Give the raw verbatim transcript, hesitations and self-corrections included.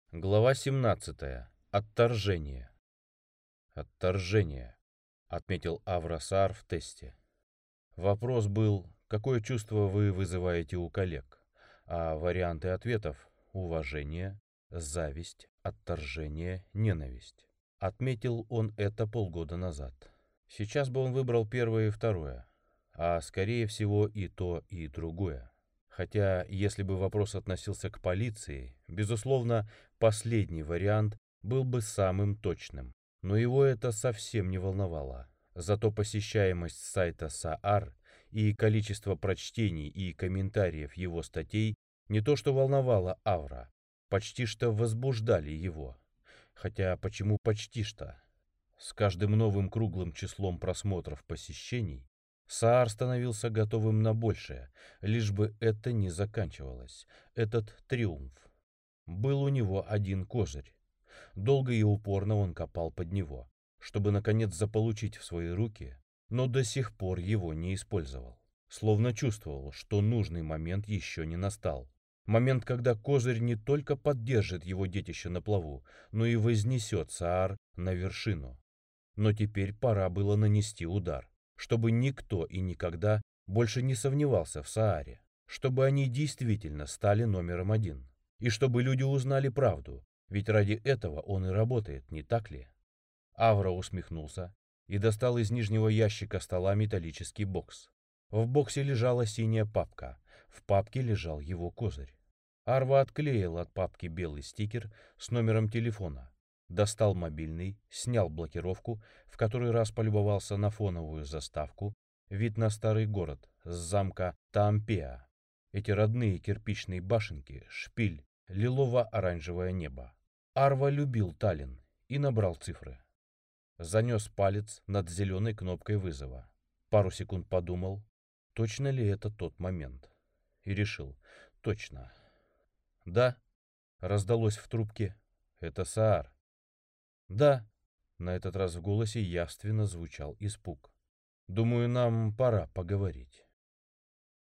Глава семнадцатая. Отторжение. Отторжение, отметил Авросаар в тесте. Вопрос был, какое чувство вы вызываете у коллег, а варианты ответов — уважение, зависть, отторжение, ненависть. Отметил он это полгода назад. Сейчас бы он выбрал первое и второе, а скорее всего и то, и другое. Хотя, если бы вопрос относился к полиции, безусловно, последний вариант был бы самым точным. Но его это совсем не волновало. Зато посещаемость сайта Саар и количество прочтений и комментариев его статей не то что волновало Авра, почти что возбуждали его. Хотя почему почти что? С каждым новым круглым числом просмотров посещений Саар становился готовым на большее, лишь бы это не заканчивалось, этот триумф. Был у него один козырь. Долго и упорно он копал под него, чтобы наконец заполучить в свои руки, но до сих пор его не использовал. Словно чувствовал, что нужный момент еще не настал. Момент, когда козырь не только поддержит его детище на плаву, но и вознесет Саар на вершину. Но теперь пора было нанести удар, чтобы никто и никогда больше не сомневался в Сааре, чтобы они действительно стали номером один, и чтобы люди узнали правду, ведь ради этого он и работает, не так ли? Авра усмехнулся и достал из нижнего ящика стола металлический бокс. В боксе лежала синяя папка, в папке лежал его козырь. Арва отклеил от папки белый стикер с номером телефона, достал мобильный, снял блокировку, в который раз полюбовался на фоновую заставку, вид на старый город с замка Таампеа. Эти родные кирпичные башенки, шпиль, лилово-оранжевое небо. Арва любил Таллин и набрал цифры. Занес палец над зеленой кнопкой вызова. Пару секунд подумал, точно ли это тот момент. И решил, точно. «Да», — раздалось в трубке, — «это Саар». «Да», — на этот раз в голосе явственно звучал испуг. «Думаю, нам пора поговорить».